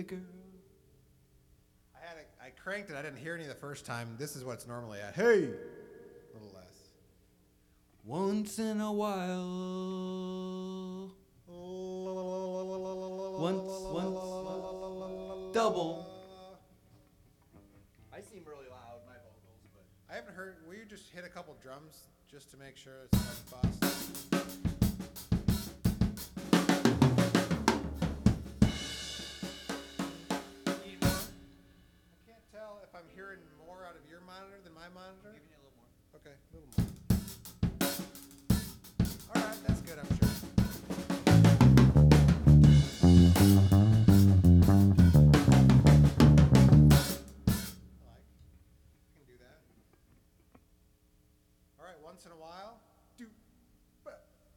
girl. I cranked it. I didn't hear any the first time. This is what it's normally at. Hey, a little less. Once in a while. Once. Double. I seem really loud, my vocals, but. I haven't heard. Will you just hit a couple drums just to make sure it's not boss? I'm hearing more out of your monitor than my monitor? Giving you a little more. Okay, a little more. All right, that's good, I'm sure. I can do that. All right, once in a while.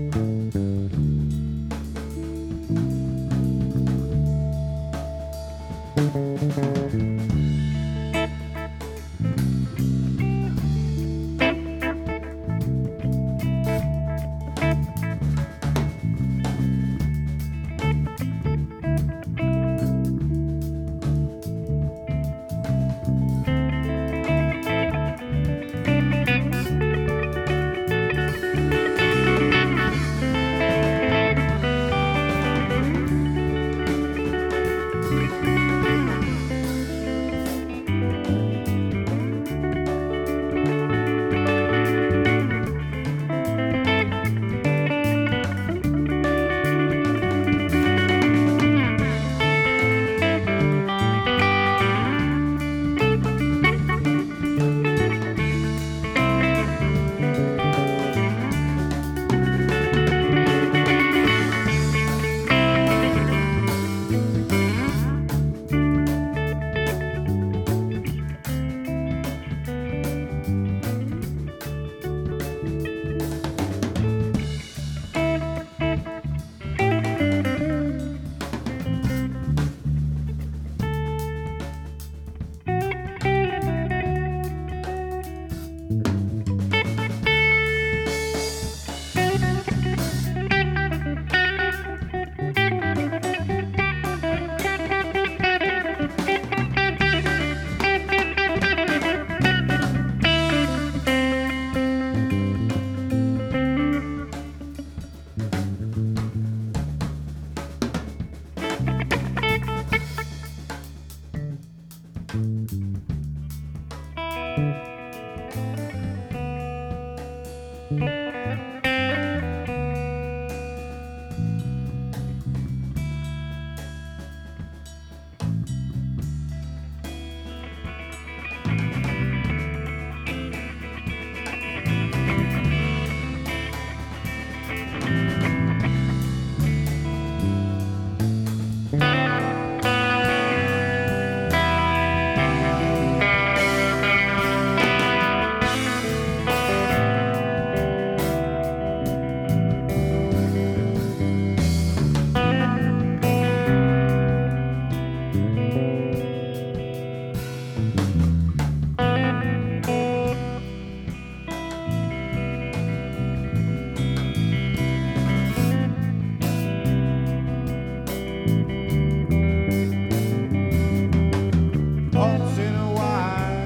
Once in a while,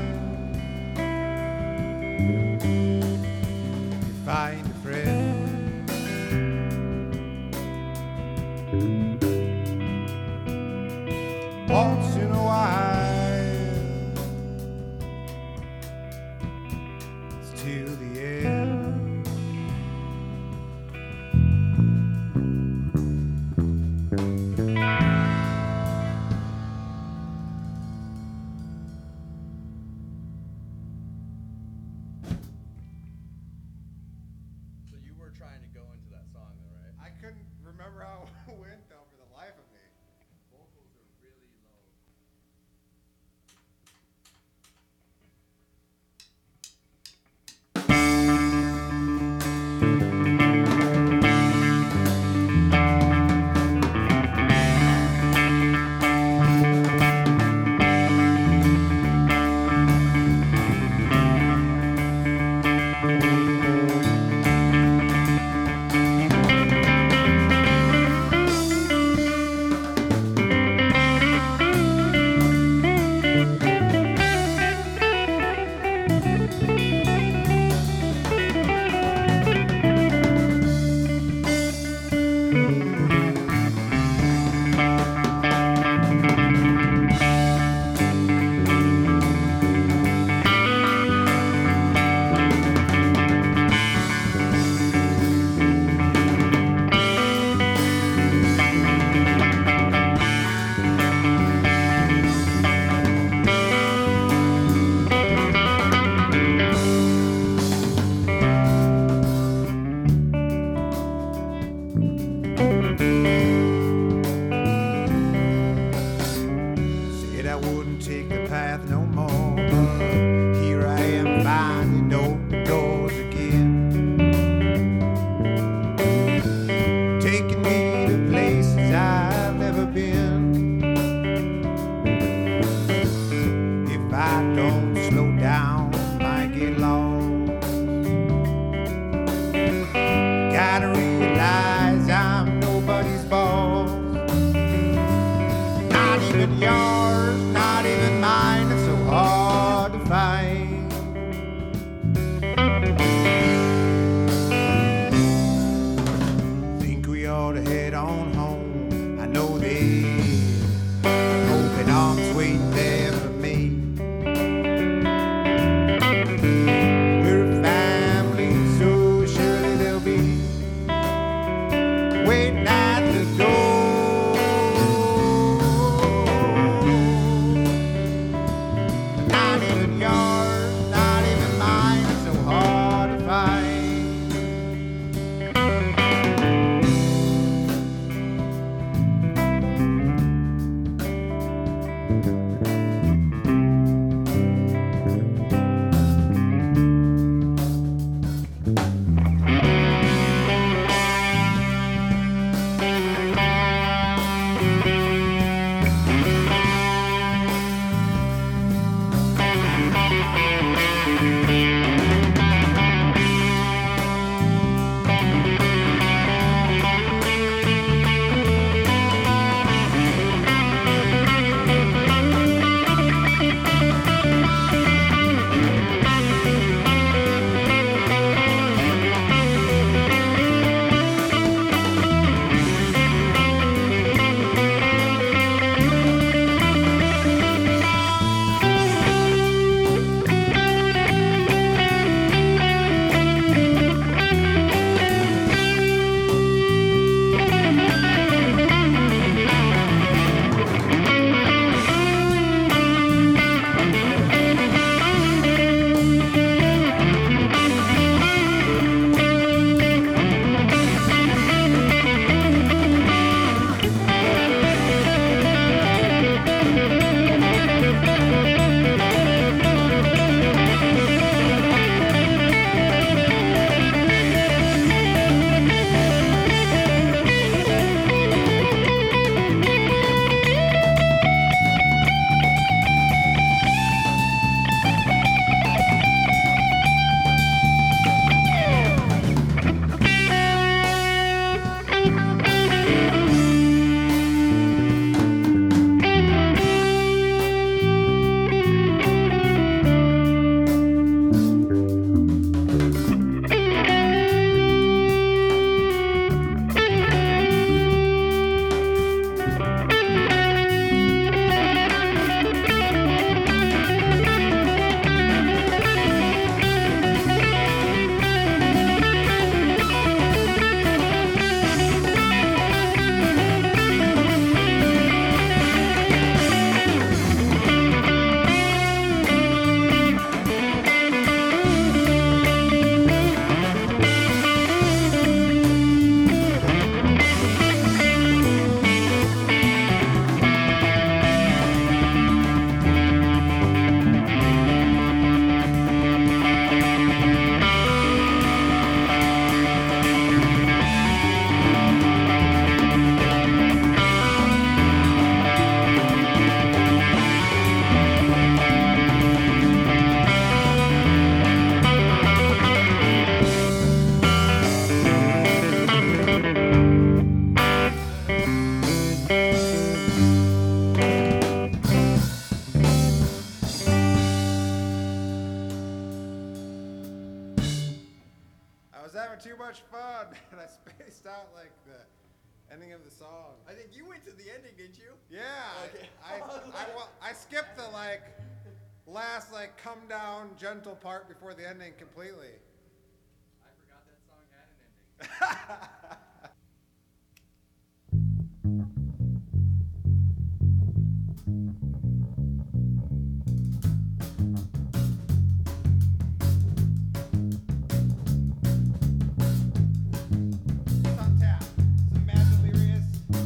you find a friend. Once in a while, it's till the end. So you were trying to go into that song, though, right? I couldn't remember how it went though for the life of me. Vocals are really low. like the ending of the song. I think you went to the ending, didn't you? Yeah. Okay. I skipped the like last like come down gentle part before the ending completely. I forgot that song had an ending. It's on tap. Some Mad Delirious.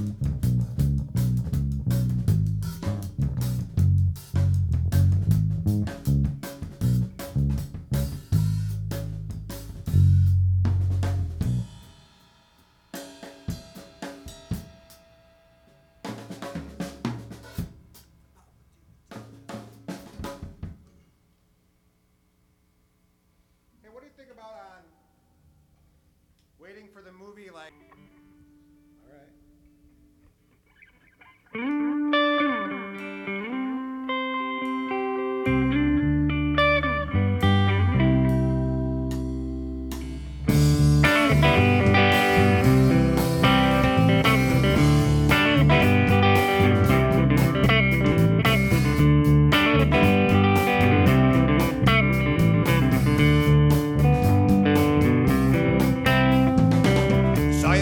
Hey, what do you think about on waiting for the movie like? All right. Saw you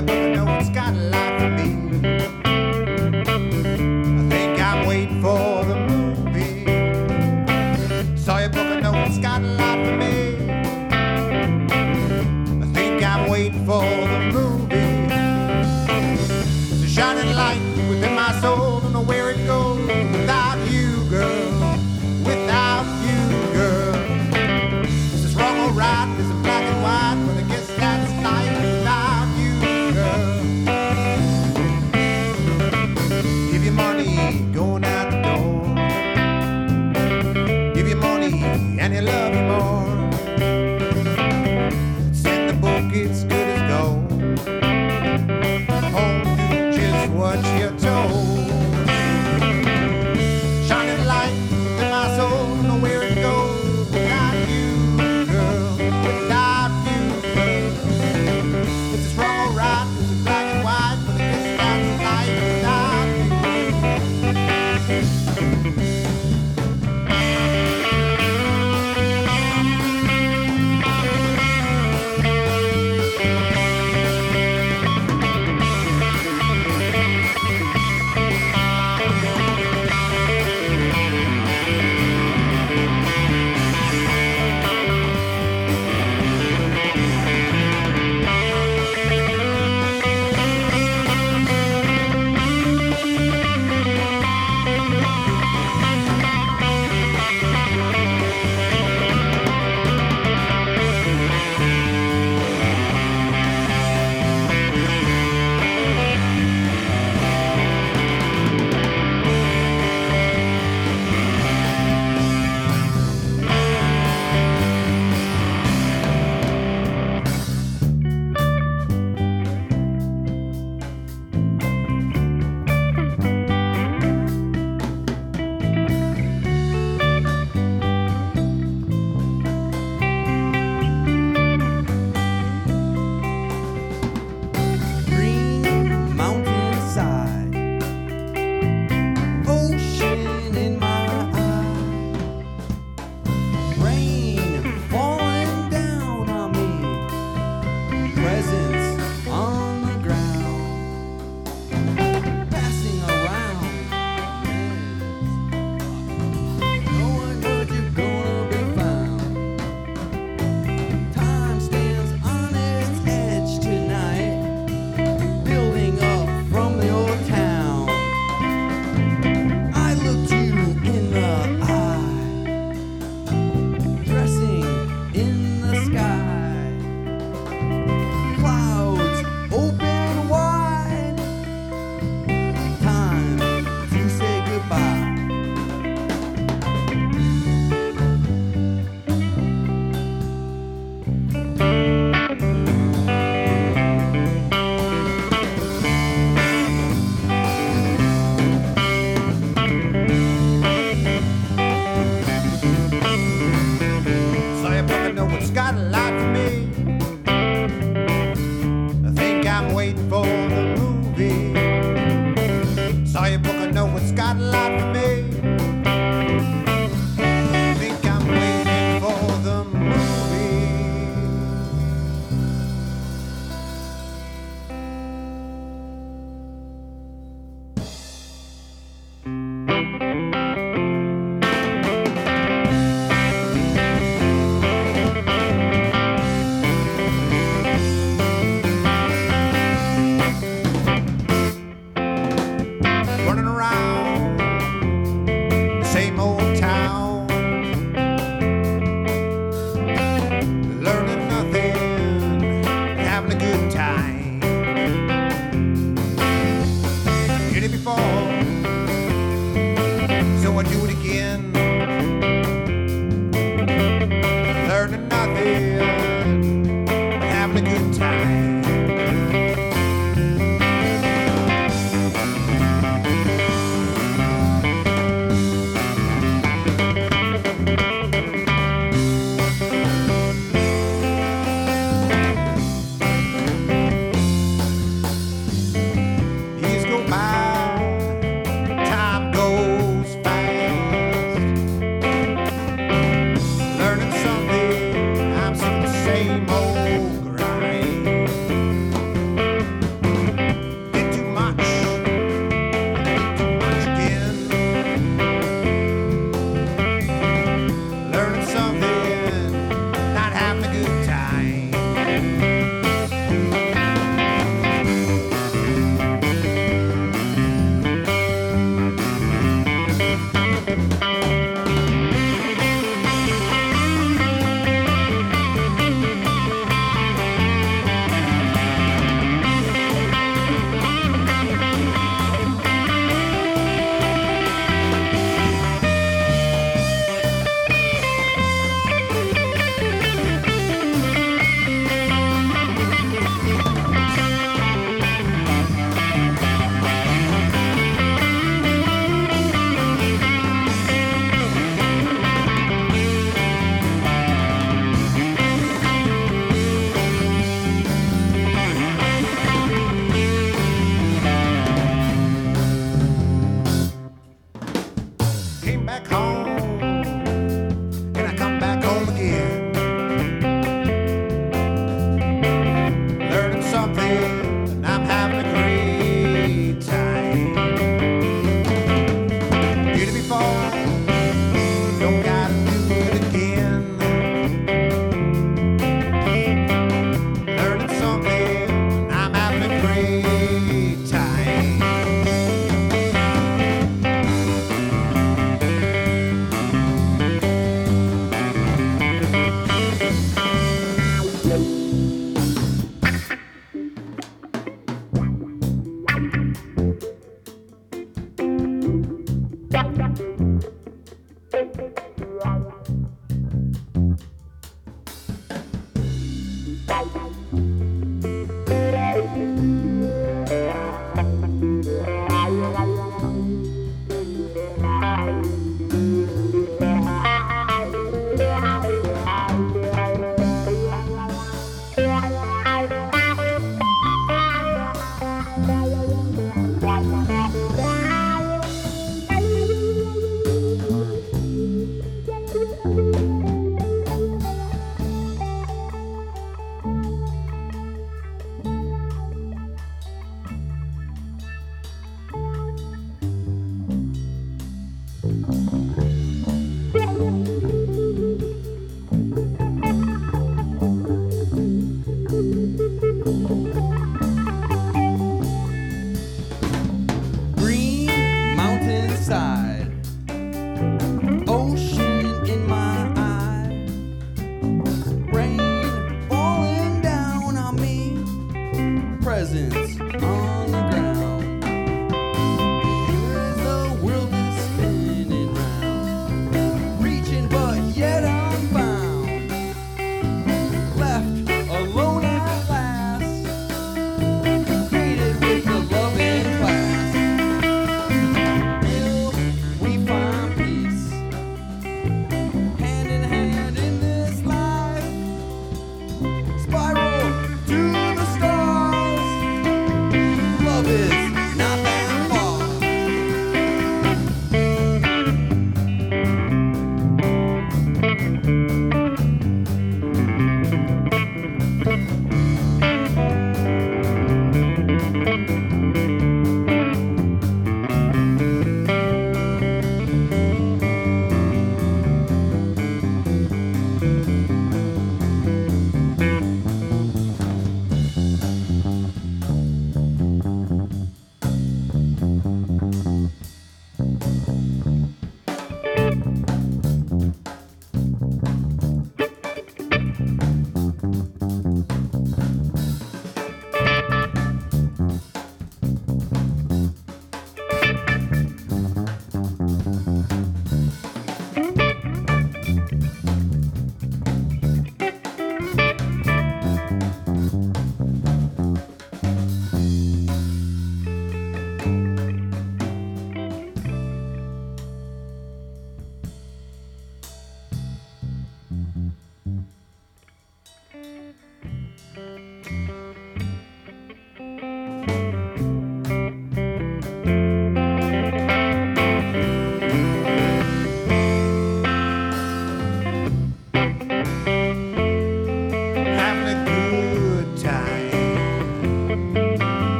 the movie. Saw your book, I know it's got a lot for me. Think I'm waiting for the movie. Running around the same old town, learning nothing, having a good time. Did it before, so I do it again. Learning nothing, having a good time. Years go by, time goes fast. Learning something, I'm sick of the same old grind. Did too much again. Learning something, not having a good time. Came back home, and I come back home again. Learning something, and I'm having a great time. Did it before, don't gotta do it again. Learning something, and I'm having a great time.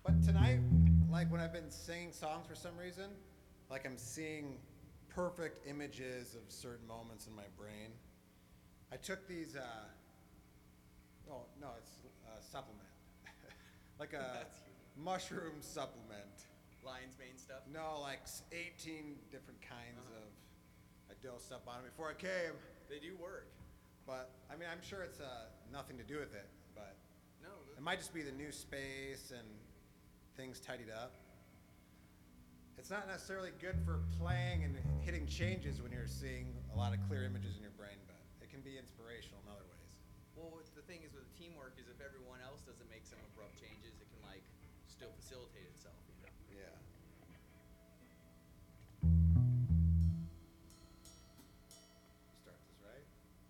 But tonight, like when I've been singing songs for some reason, like I'm seeing perfect images of certain moments in my brain. I took these, it's a supplement. Like a That's unique. mushroom supplement. Lion's mane stuff. No, like 18 different kinds of, I dosed up on it before I came. They do work. But, I mean, I'm sure it's nothing to do with it, but No. it might just be the new space and things tidied up. It's not necessarily good for playing and hitting changes when you're seeing a lot of clear images in your brain, but it can be inspirational in other ways. Well, the thing is with teamwork is if everyone else doesn't make some abrupt changes, it can like still facilitate itself. You know? Yeah. Start this right.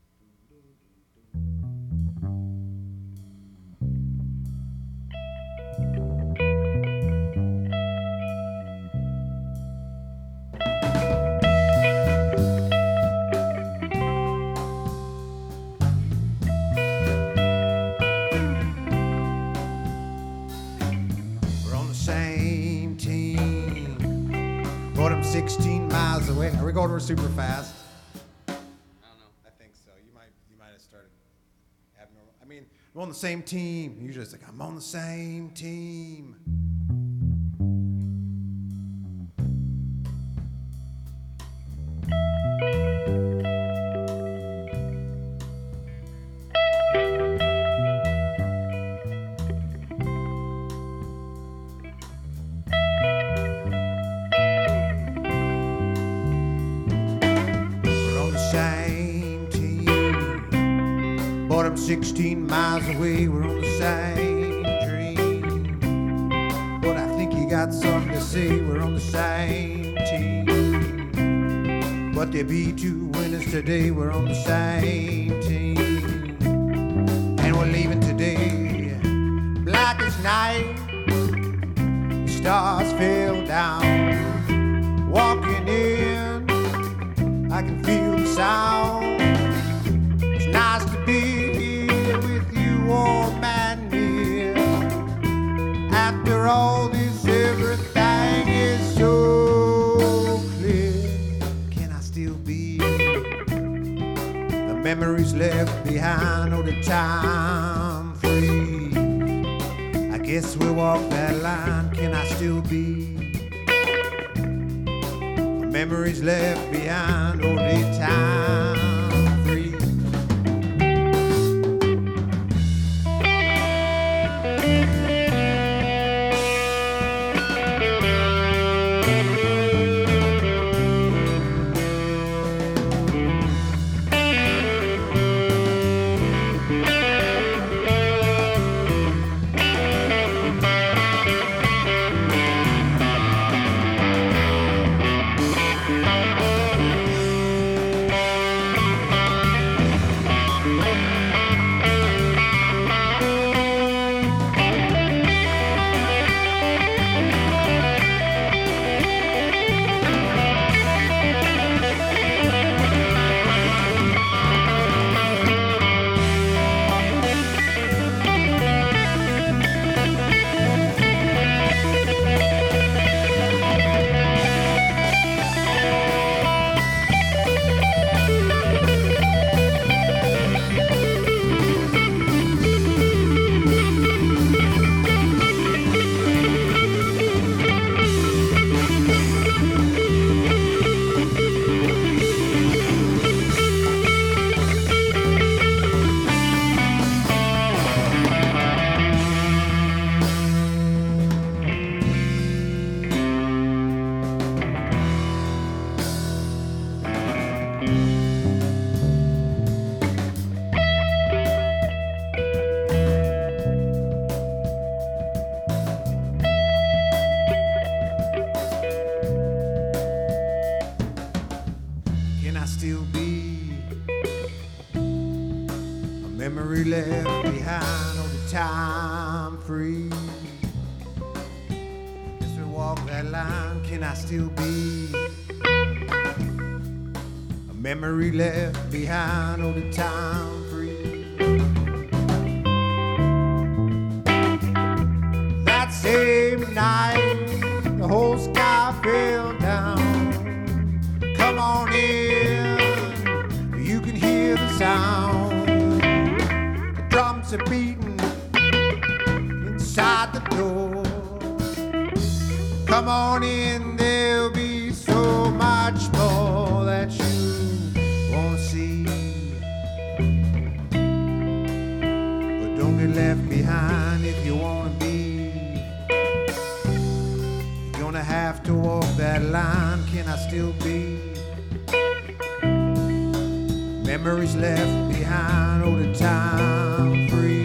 We're on the same team, but I'm 16 miles away. Are we going over super fast? I don't know. I think so. You might have started abnormal. I mean, we're on the same team. Usually it's like I'm on the same team. We're on the same team, but I'm 16 miles away. We're on the same dream, but I think you got something to say. We're on the same team, but there be two winners today. We're on the same team, and we're leaving today. Black as night, the stars fell down. Walking in, I can feel the sound. It's nice to be here with you, old man dear. After all this, everything is so clear. Can I still be the memories left behind or the time free? I guess we'll walk that line. Can I still be memories left behind or the time free? memory left behind on the time free. As we walk that line, can I still be a memory left behind on the time free? That same Come on in, there'll be so much more that you won't see. But don't get left behind if you wanna be. You're gonna have to walk that line. Can I still be? Memories left behind all the time free.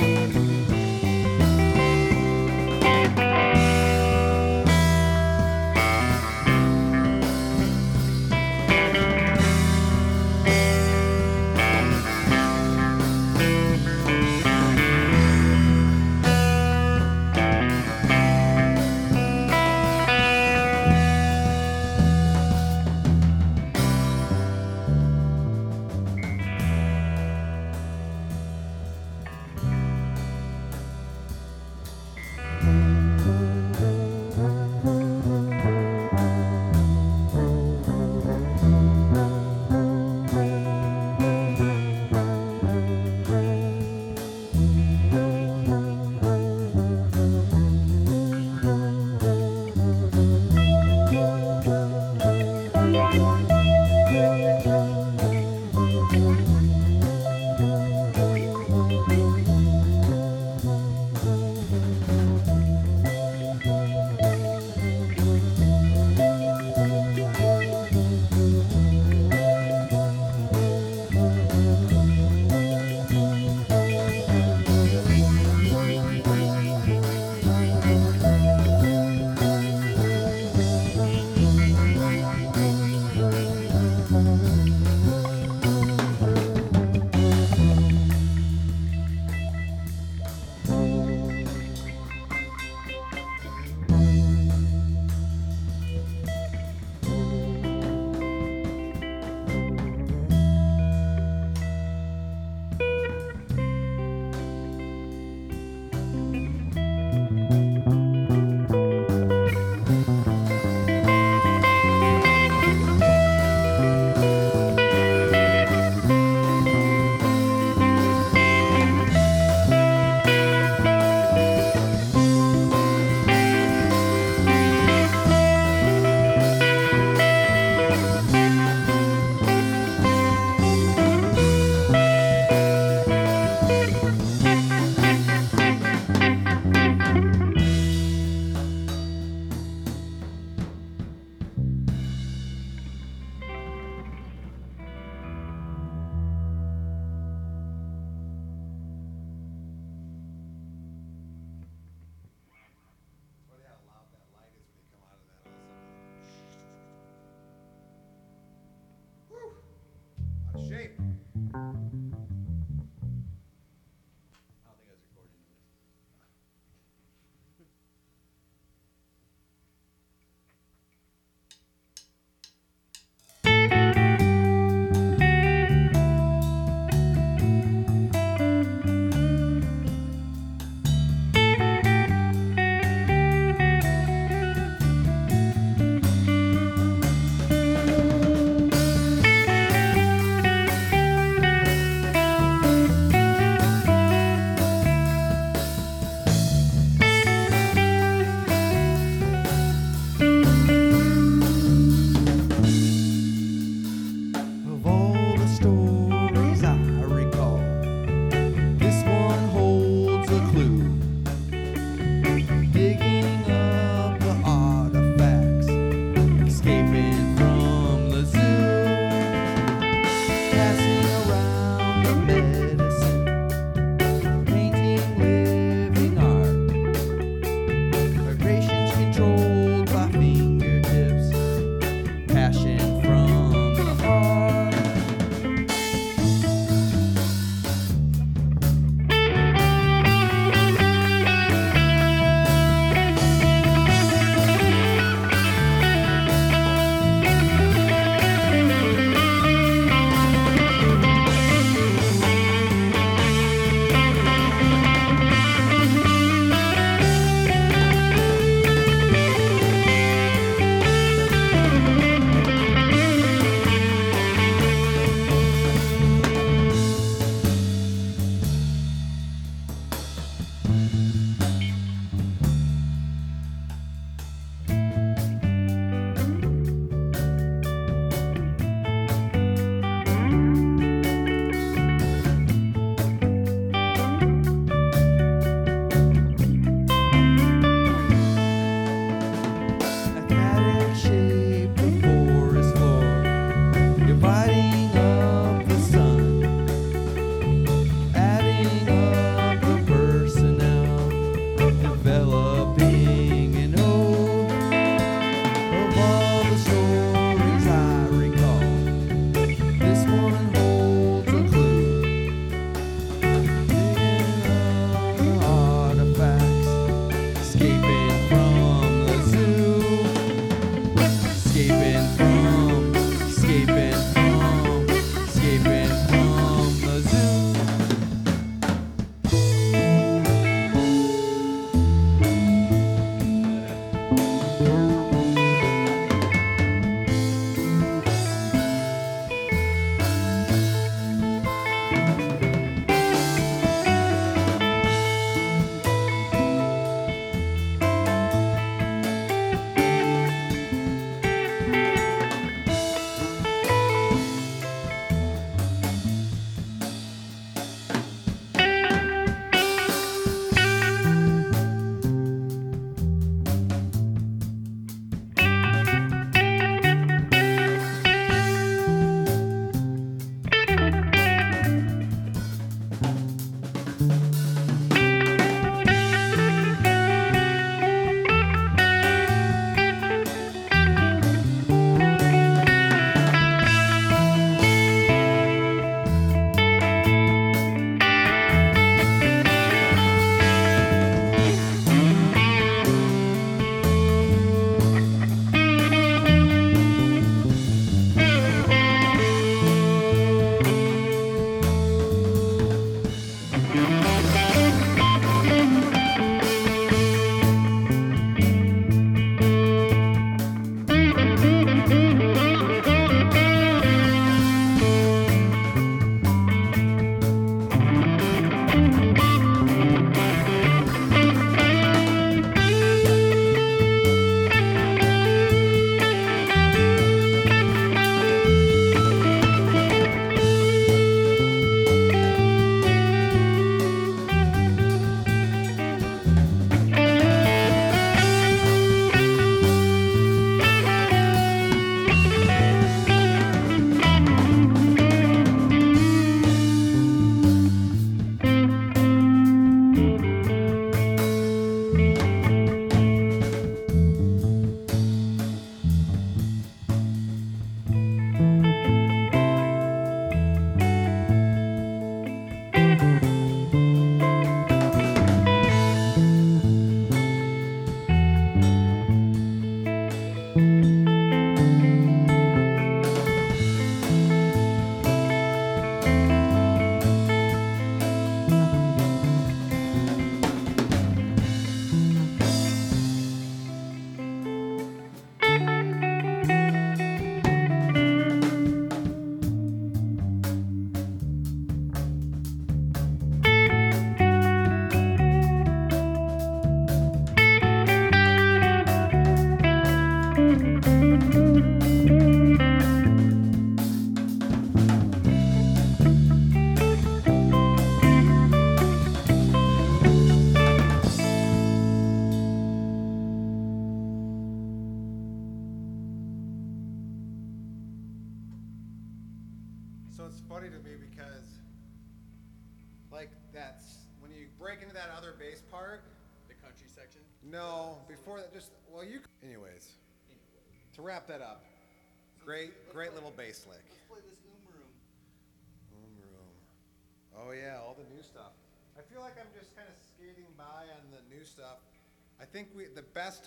funny to me because, like, that's when you break into that other bass part. The country section. No, before that, anyways, to wrap that up, great little bass lick. Let's play this Room. Room. Oh yeah, all the new stuff. I feel like I'm just kind of skating by on the new stuff. I think the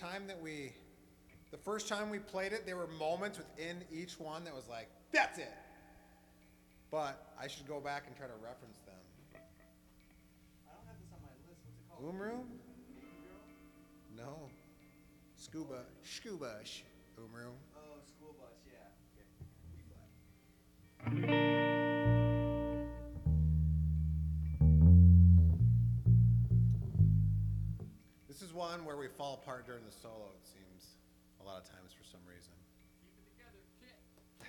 first time we played it, there were moments within each one that was like, that's it. But I should go back and try to reference them. I don't have this on my list. What's it called? Room? No. Scuba. Room. Oh, School Bus. Yeah. Okay. B flat. This is one where we fall apart during the solo, it seems, a lot of times for some reason. Keep it together. Kit.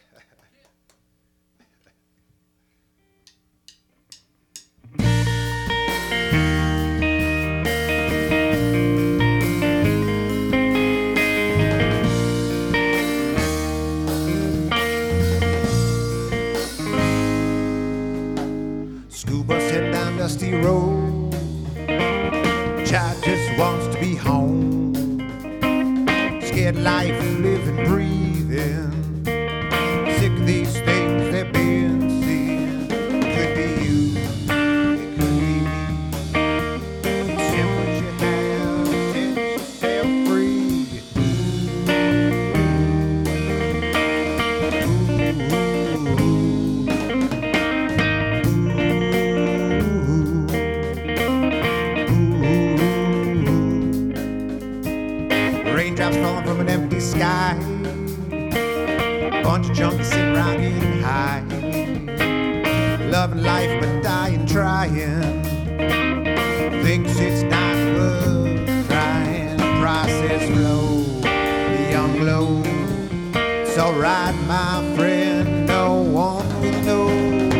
School bus heading down dusty road. Child just wants to be home. Scared life, living, breathing. Sick of these things they've been seeing. Could be you, it could be me. Accept what you have, set yourself free. Raindrops falling from an empty sky. Bunch of junkies sitting around getting high. Loving life but dying trying. Thinks it's not worth trying. Process flow, the young glow. It's alright, my friend. No one will know.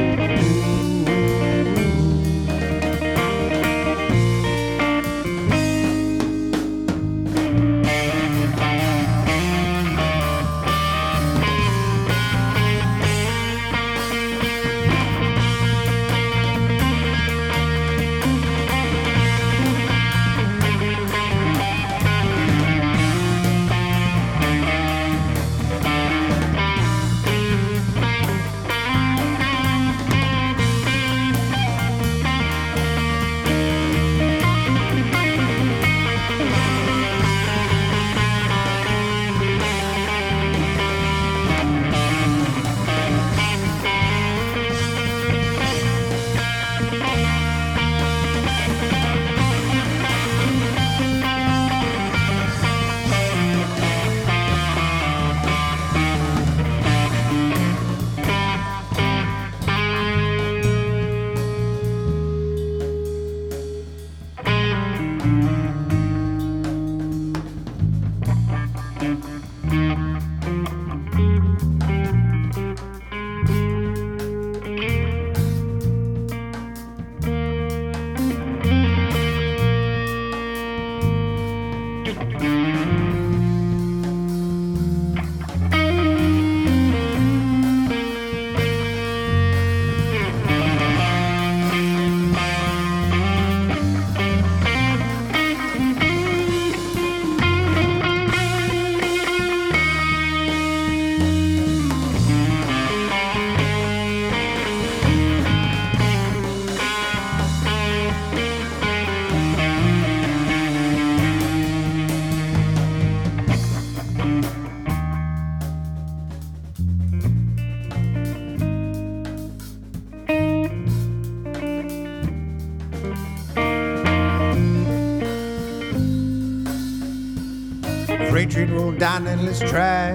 Freight train rolled down the endless track.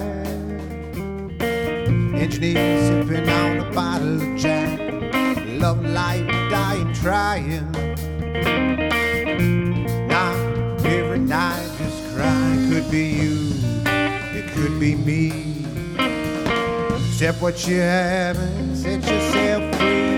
Engineers sipping on a bottle of Jack. Loving life, dying, trying. Not every night just crying. Could be you, it could be me. Accept what you have and set yourself free.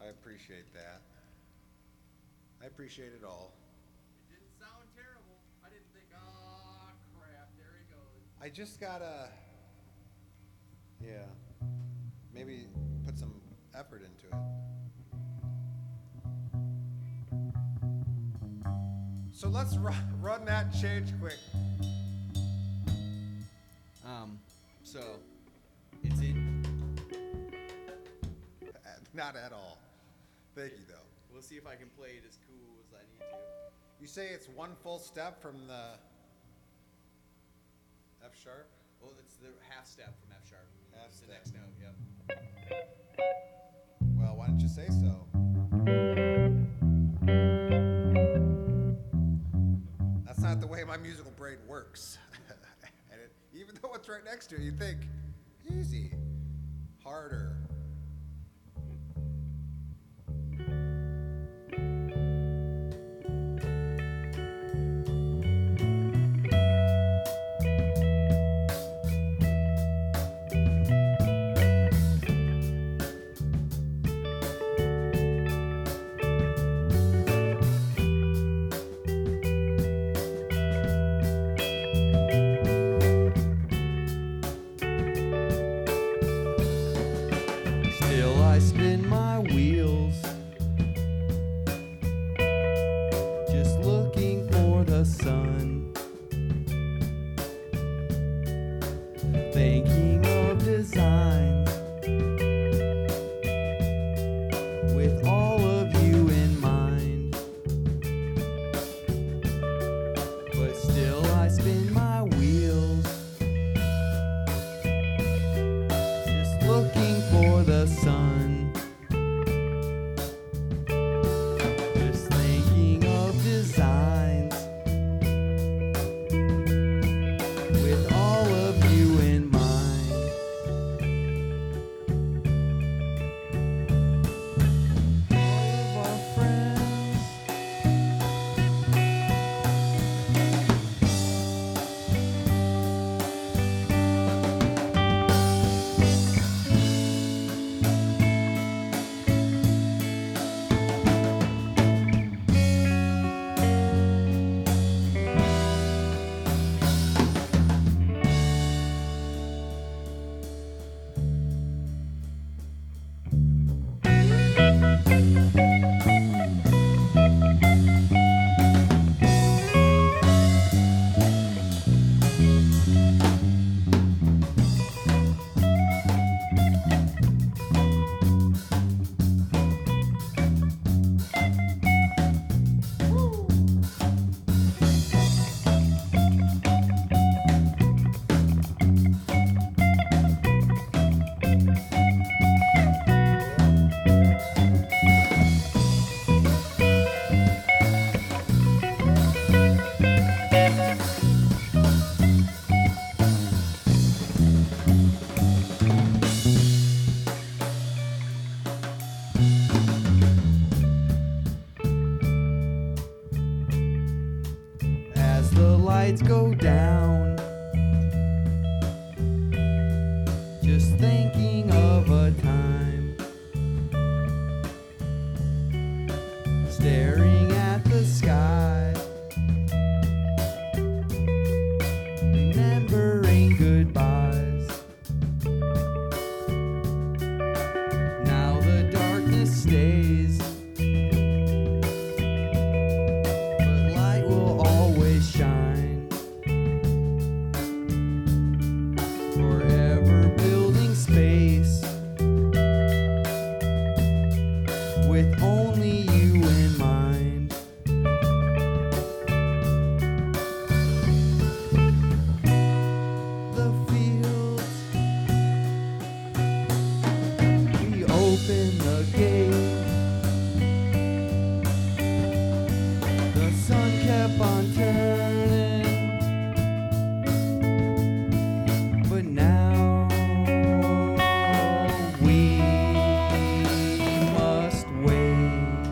appreciate that. I appreciate it all. It didn't sound terrible. I didn't think, oh crap, there he goes. I just gotta, yeah, maybe put some effort into it. So let's run that change quick. So it's in. Not at all. Thank you, though. We'll see if I can play it as cool as I need to. You say it's one full step from the F sharp? Well, it's the half step from F sharp. Half It's the step. next note, yep. Well, why don't you say so? That's not the way my musical brain works. And even though it's right next to it, you think, easy, harder. Still I spin my wheels, just looking for the sun, thinking of designs with all of you in mind. But still I spin my wheels, just looking for the sun, just thinking of designs with all of you in mind. All of our friends, as the lights go down, just thinking of a time, staring at the sky, remembering goodbyes. Now the darkness stays, but light will always shine, forever building space with only you in mind. The fields, we open the gate. The sun kept on turning, but now we must wait.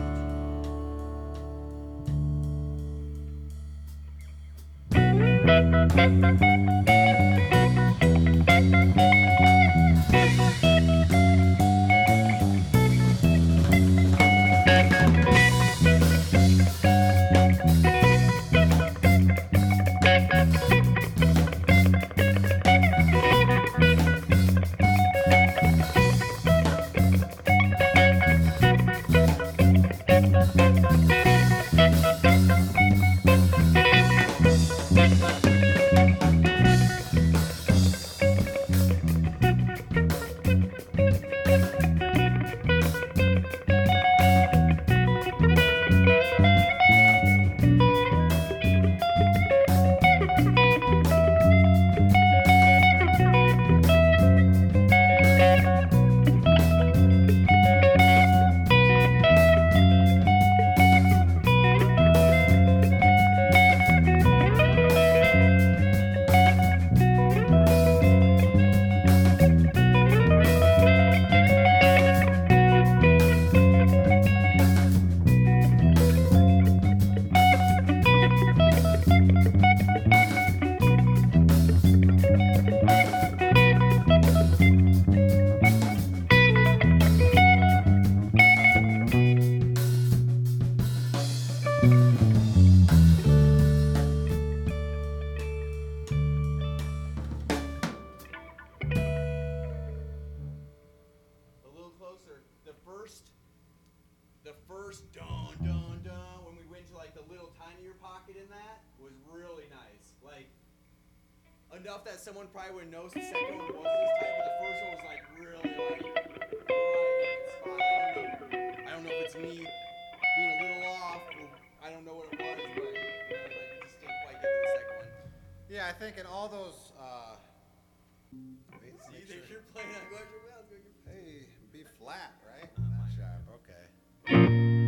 first dun dun dun when we went to like the little tinier pocket in that was really nice. Like enough that someone probably would notice the second one wasn't as tight, but the first one was like really like right spot. I don't know if it's me being a little off, or I don't know what it was, but like it just didn't quite get to the second one. Yeah, I think in all those. Wait, See, you're playing on Glacier Valley. Hey, B flat, right? Oh, Not my sharp. Okay.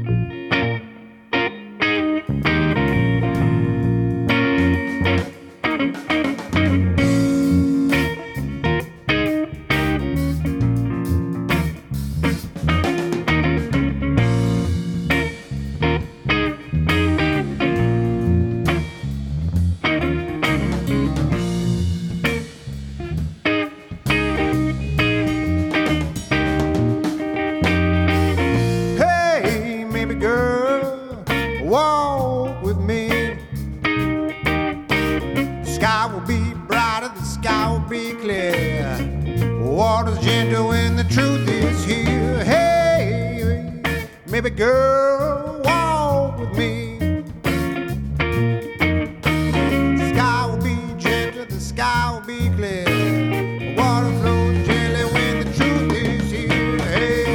Hey, maybe girl, walk with me. Sky will be brighter, the sky will be clear. Water's gentle when the truth is here. Hey, maybe girl, walk with me. Sky will be gentle, the sky will be clear. Water flows gently when the truth is here. Hey.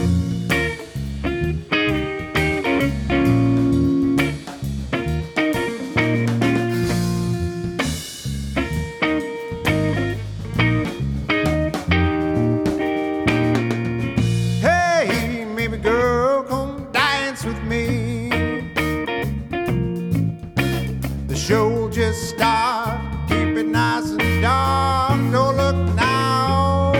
Hey, maybe girl, come dance with me. The show will just start. Keep it nice and dark. Don't look now.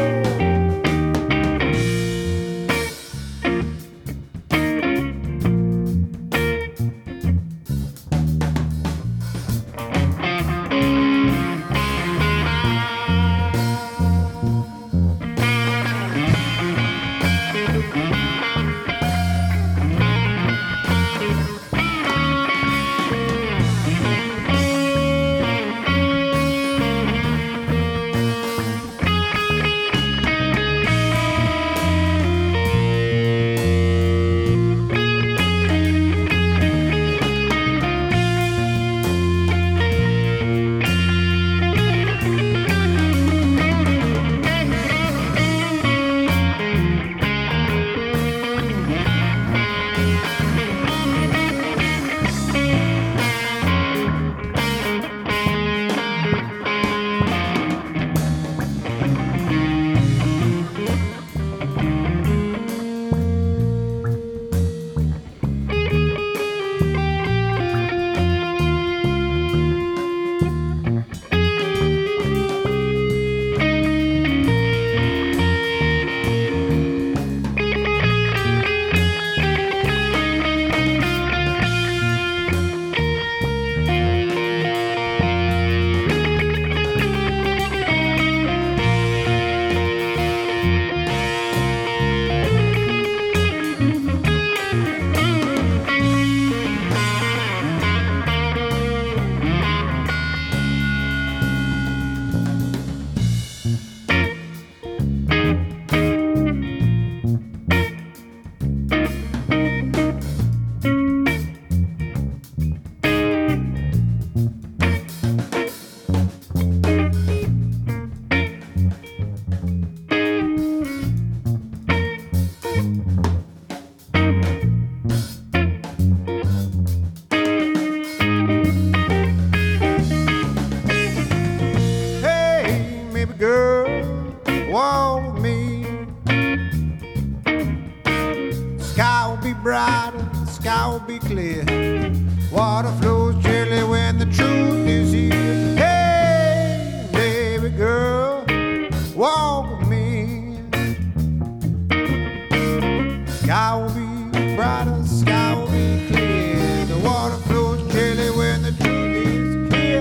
brighter, the sky will be clear. Water flows gently when the truth is here. Hey, baby girl, walk with me. Sky will be brighter, the sky will be clear. The water flows gently when the truth is here.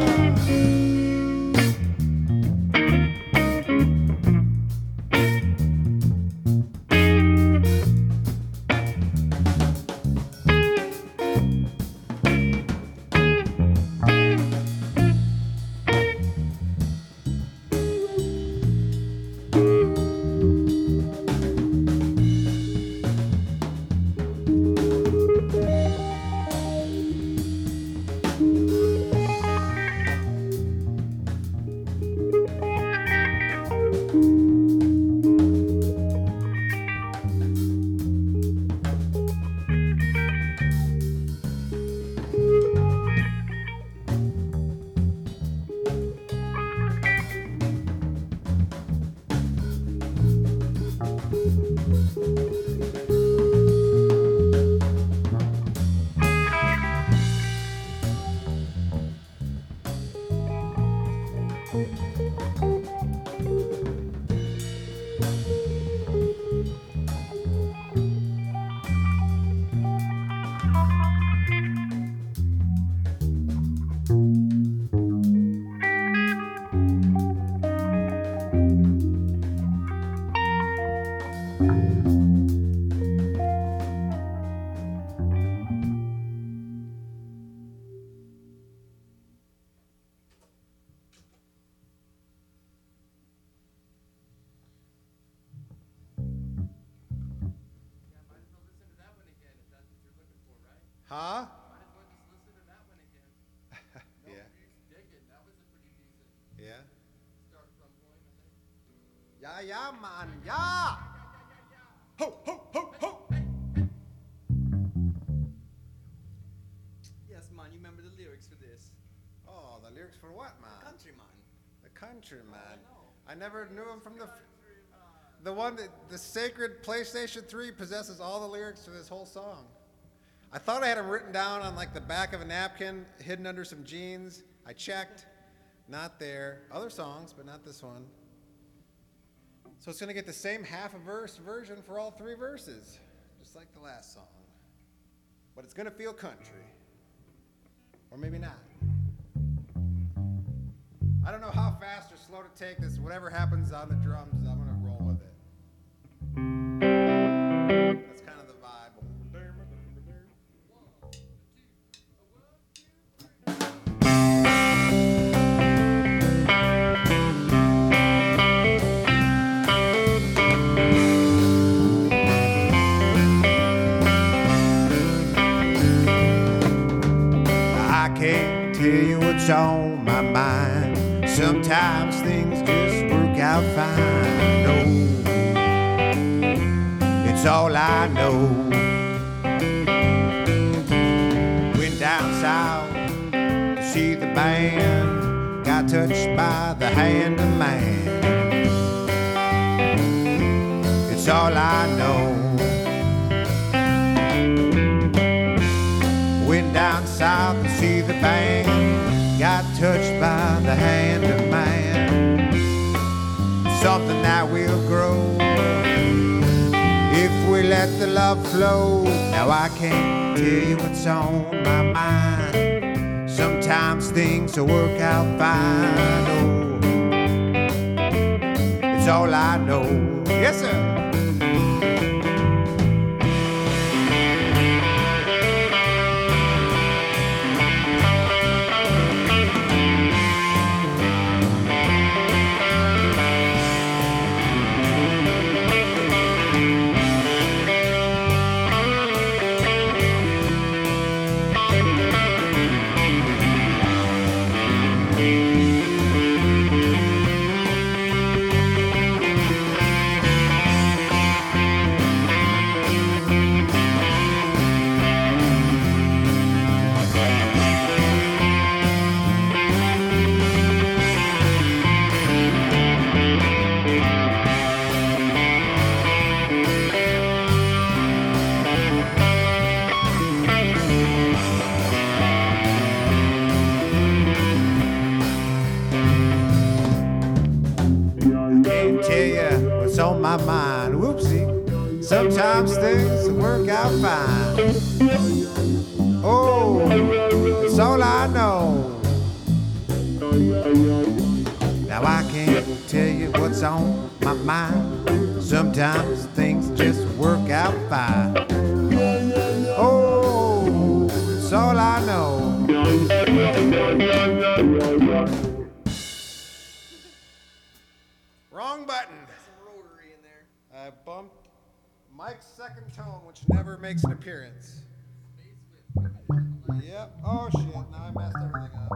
Huh? Yeah. Yeah. Yeah, yeah, man, yeah. Ho, ho, ho, ho. Yes, man, you remember the lyrics for this? Oh, the lyrics for what, man? Country, man. The country, man. know. I never knew him from the one that the sacred PlayStation 3 possesses all the lyrics to this whole song. I thought I had them written down on like the back of a napkin, hidden under some jeans. I checked, not there. Other songs, but not this one. So it's gonna get the same half a verse version for all 3 verses, just like the last song. But it's gonna feel country, or maybe not. I don't know how fast or slow to take this. Whatever happens on the drums, I'm gonna roll with it. That's kind of the vibe. I can't tell you what's on my mind. Sometimes things just work out fine. No, it's all I know. Went down south to see the band. Got touched by the hand of man. It's all I know. Went down south to see the band. Got touched by the hand of man. Something that will grow if we let the love flow. Now I can't tell you what's on my mind. Sometimes things will work out fine. Oh, it's all I know. Yes, sir. On my mind, whoopsie. Sometimes things work out fine. Oh, it's all I know. Now I can't tell you what's on my mind. Sometimes things just work out fine. Oh, it's all I know. Wrong button. I bumped Mike's second tone, which never makes an appearance. Yep. Oh shit, now I messed everything up.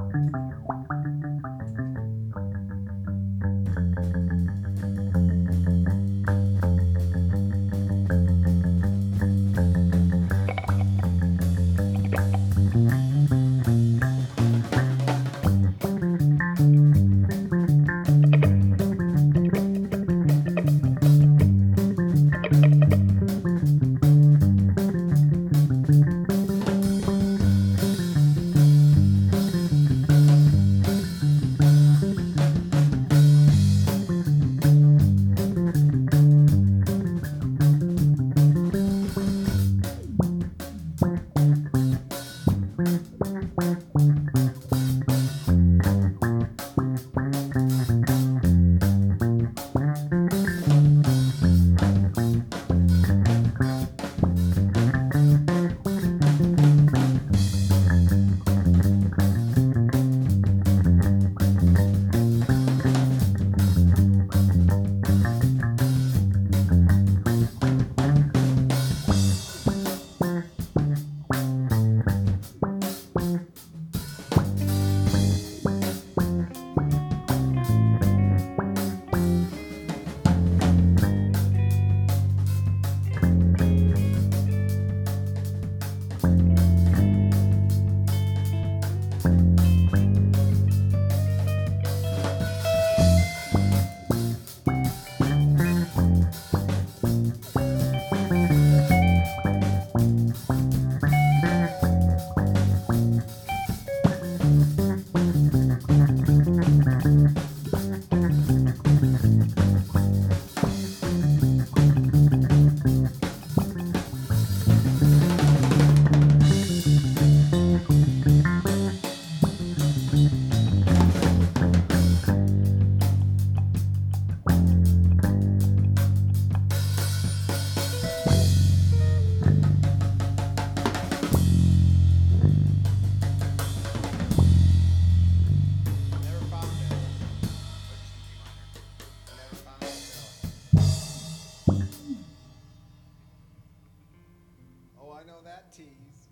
I know that tease.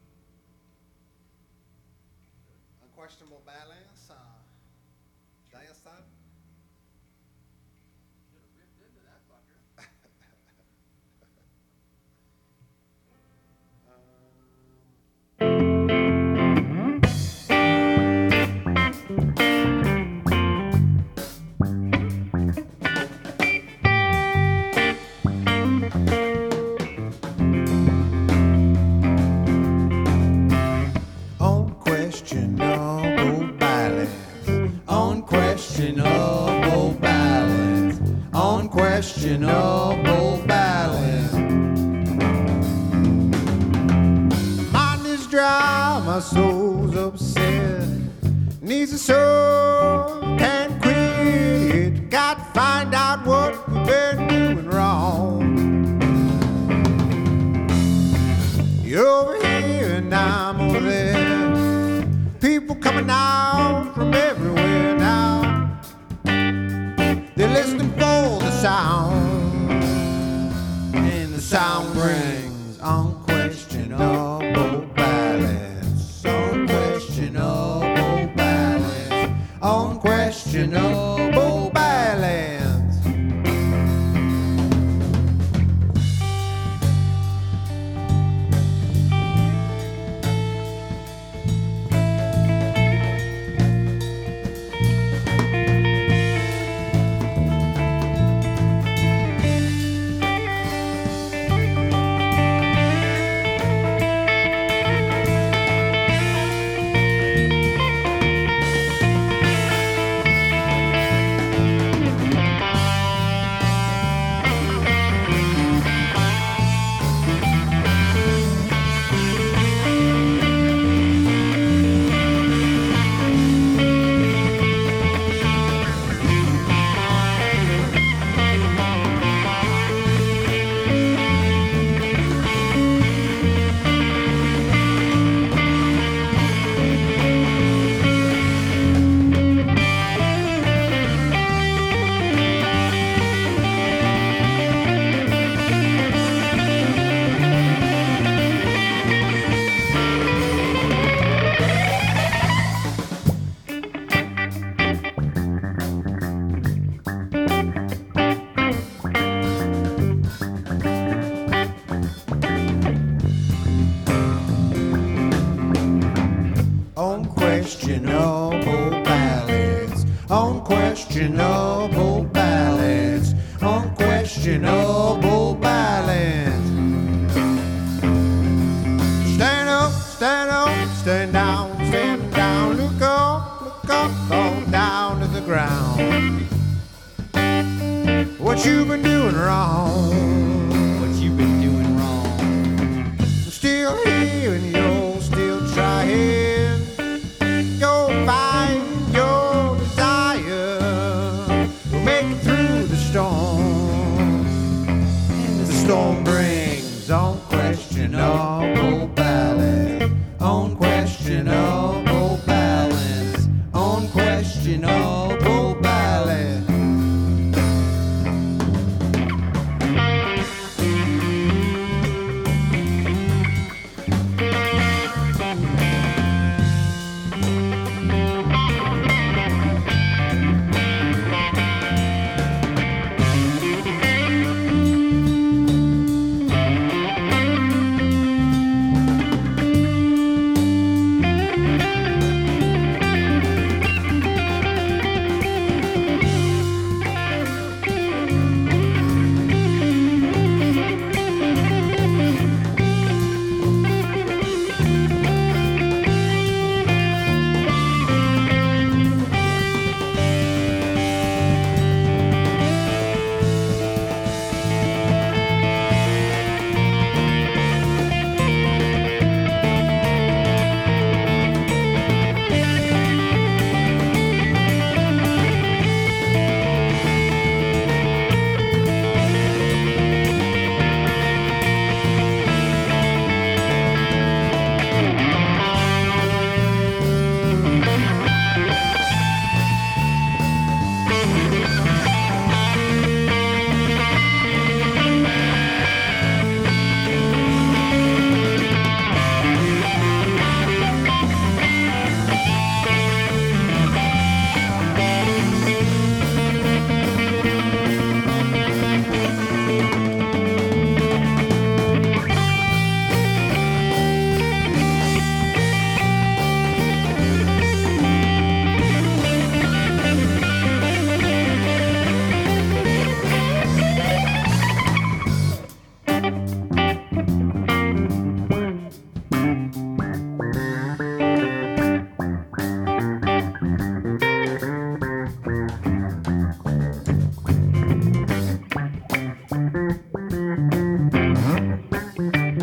Unquestionable balance. Diastyle. Should have ripped into that fucker. Unquestionable balance. Unquestionable balance. Unquestionable balance. Mind is dry, my soul's upset. Needs a soul, can't quit it. Got to find out what we've been doing wrong. You're over here and I'm over there. People coming out from everywhere now. They're listening for the sound, and the sound brings unquestionable balance. Unquestionable balance. Unquestionable balance. Unquestionable balance. Unquestionable balance. Unquestionable balance. Stand up, stand up, stand down, stand down. Look up, fall down to the ground. What you been doing wrong? What you been doing wrong? I'm still here and you're still trying. Go find your desire. We'll make it through the storm. And the storm brings unquestionable balance. Unquestionable balance. Unquestionable balance.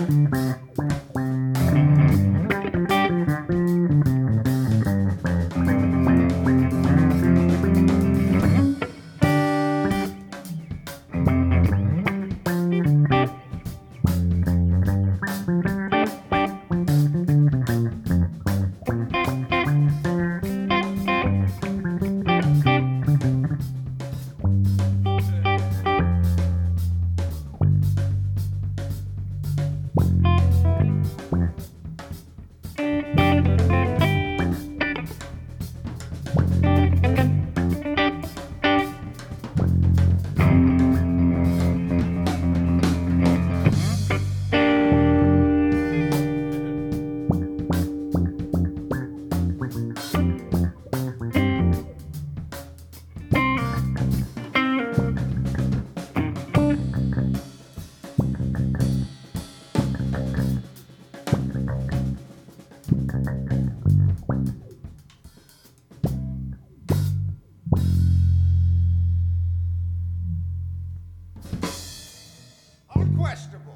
Unquestionable.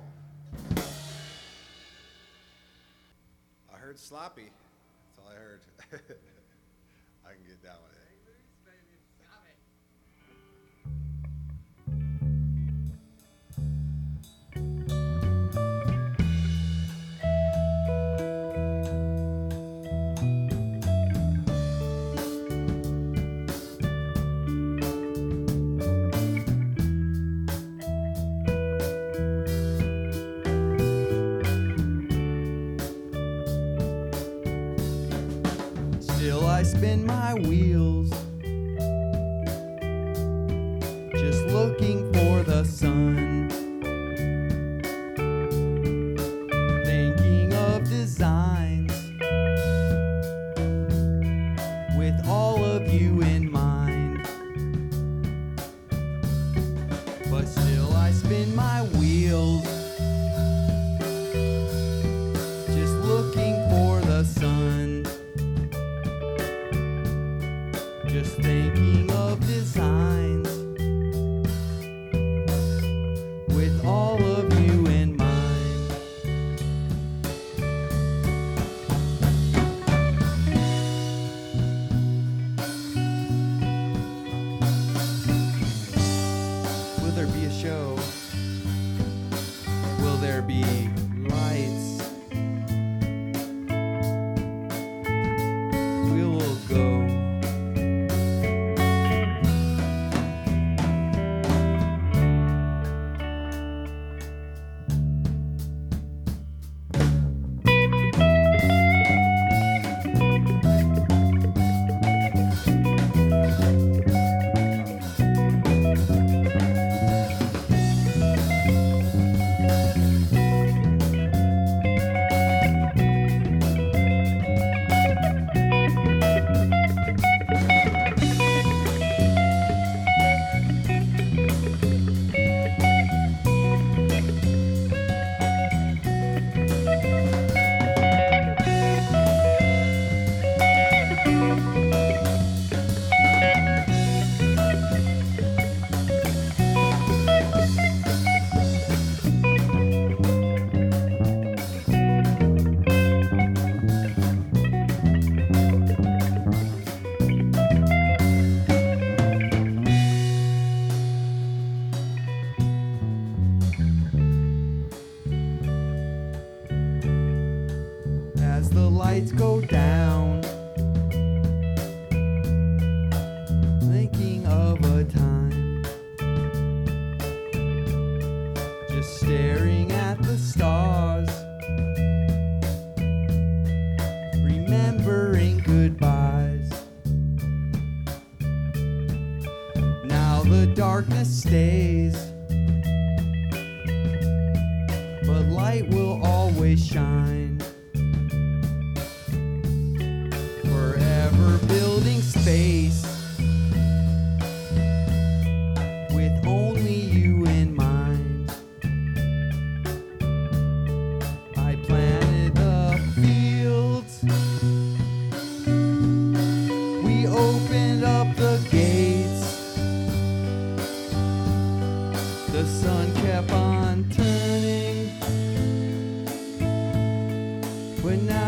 I heard sloppy. That's all I heard. I can get down with it. Still I spin my wheels, just looking for the sun, thinking of designs with all of you in mind. But still I spin my wheels, just looking for the sun, just thinking of designs with all of you in mind. Will there be a show? Will there be lights? We will go. As the lights go down, thinking of a time, just staring at the stars, remembering goodbyes. Now the darkness stays, but light will always shine. Forever building space with only you in mind. I planted the fields, we opened up the gates, the sun kept on turning, but now